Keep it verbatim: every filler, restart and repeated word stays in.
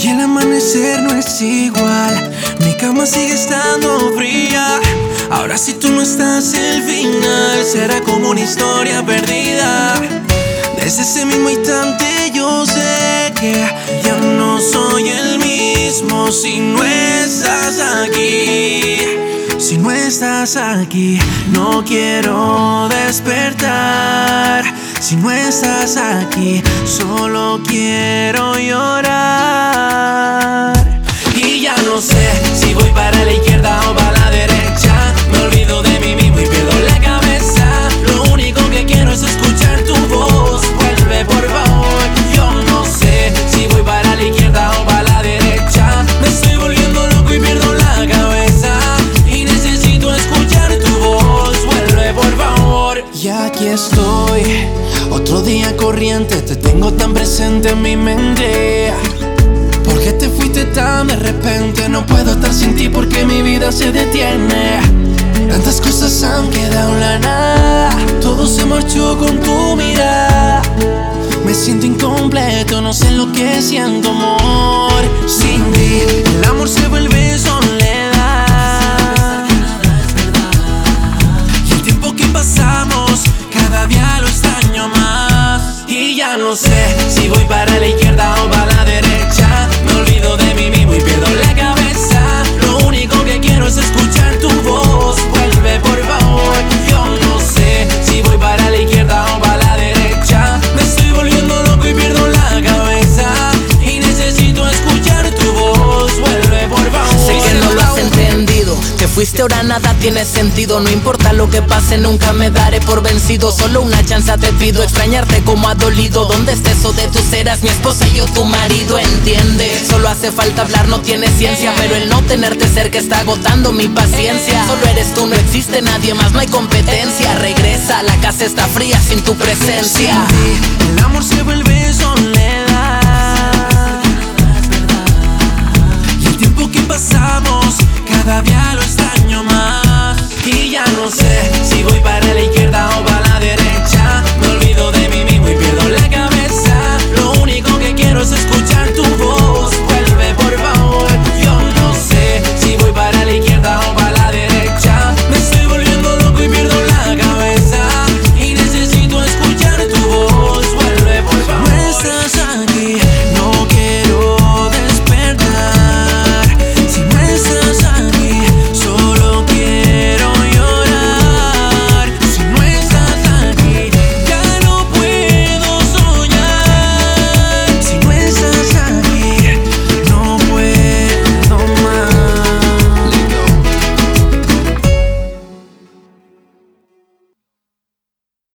Y el amanecer no es igual, mi cama sigue estando fría. Ahora si tú no estás, el final será como una historia perdida. Desde ese mismo instante yo sé que ya no soy el mismo si no estás aquí. Si no estás aquí, no quiero despertar. Si no estás aquí, solo quiero llorar. Y ya no sé si voy para la izquierda o para la derecha. Me olvido de mí mismo y pierdo la cabeza. Lo único que quiero es escuchar tu voz. Vuelve por favor. Yo no sé si voy para la izquierda o para la derecha. Me estoy volviendo loco y pierdo la cabeza. Y necesito escuchar tu voz. Vuelve por favor. Y aquí estoy, otro día corriente. Te tengo tan presente en mi mente. ¿Por qué te fuiste tan de repente? No puedo estar sin ti porque mi vida se detiene. Tantas cosas han quedado en la nada. Todo se marchó con tu mirada. Me siento incompleto, no sé lo que siento, amor. Sin ti, el amor se vuelve soledad. Y el tiempo que pasamos, cada día lo extraño más. Y ya no sé si voy para la izquierda o para la derecha. Me olvido de mí mismo y pierdo la cabeza. Lo único que quiero es escuchar tu voz. Vuelve por favor. Yo no sé si voy para la izquierda o para la derecha. Me estoy volviendo loco y pierdo la cabeza. Y necesito escuchar tu voz. Vuelve por favor. Sé que no lo has entendido, que fuiste ahora nada tiene sentido. No importa lo que pase, nunca me daré por vencido. Solo una chance te pido, extrañarte como ha dolido. ¿Dónde estés eso de tus eras? Mi esposa y yo tu marido, entiende. Solo hace falta hablar, no tiene ciencia. Pero el no tenerte cerca está agotando mi paciencia. Solo eres tú, no existe nadie más, no hay competencia. Regresa, la casa está fría sin tu presencia. Sin ti, el amor se vuelve soledad.